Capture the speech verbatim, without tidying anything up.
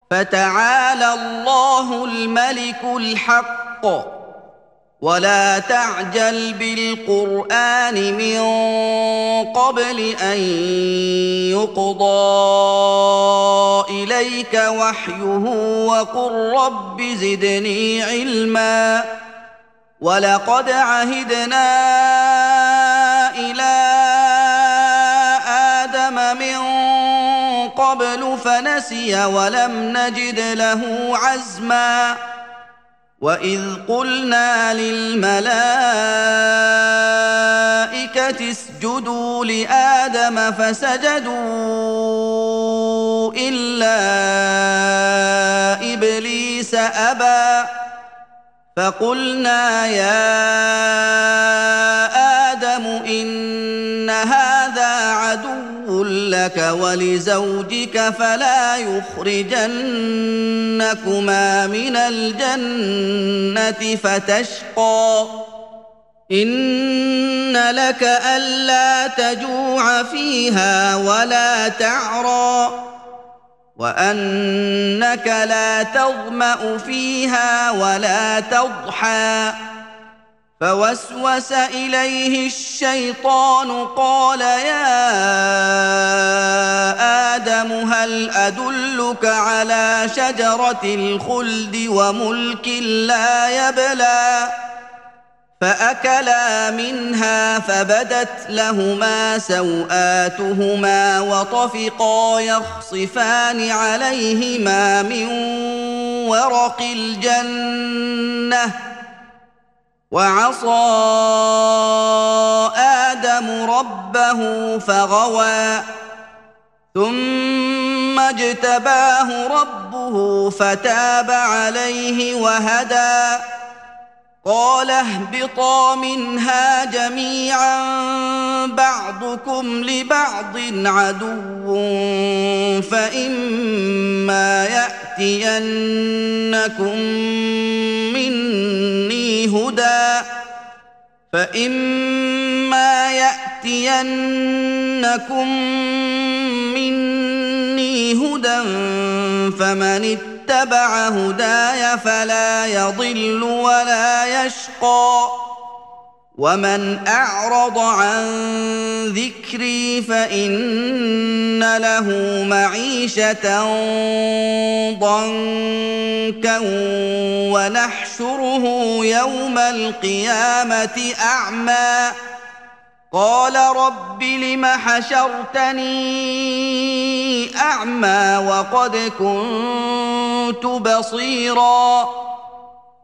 فتعالى الله الملك الحق ولا تعجل بالقرآن من قبل أن يقضى إليك وحيه وقل رب زدني علما ولقد عهدنا إلى آدم من قبل فنسي ولم نجد له عزما وإذ قلنا للملائكة اسجدوا لآدم فسجدوا إلا إبليس أبى فقلنا يا آدم إن هذا عدو لك ولزوجك فلا يخرجنكما من الجنة فتشقى إن لك ألا تجوع فيها ولا تعرى وأنك لا تظمأ فيها ولا تضحى فوسوس إليه الشيطان قال يا آدم هل أدلك على شجرة الخلد وملك لا يبلى فأكلا منها فبدت لهما سوآتهما وطفقا يخصفان عليهما من ورق الجنة وعصى آدم ربه فغوى ثم اجتباه ربه فتاب عليه وهدى قال اهبطا منها جميعا بعضكم لبعض عدو فإما يأتينكم مني هدى فإما يأتينكم مني هدى فمن اتبع هداي فلا يضل ولا يشقى ومن أعرض عن ذكري فإن له معيشة ضنكا ونحشره يوم القيامة أعمى قال رب لم حشرتني أعمى وقد كنت بصيراً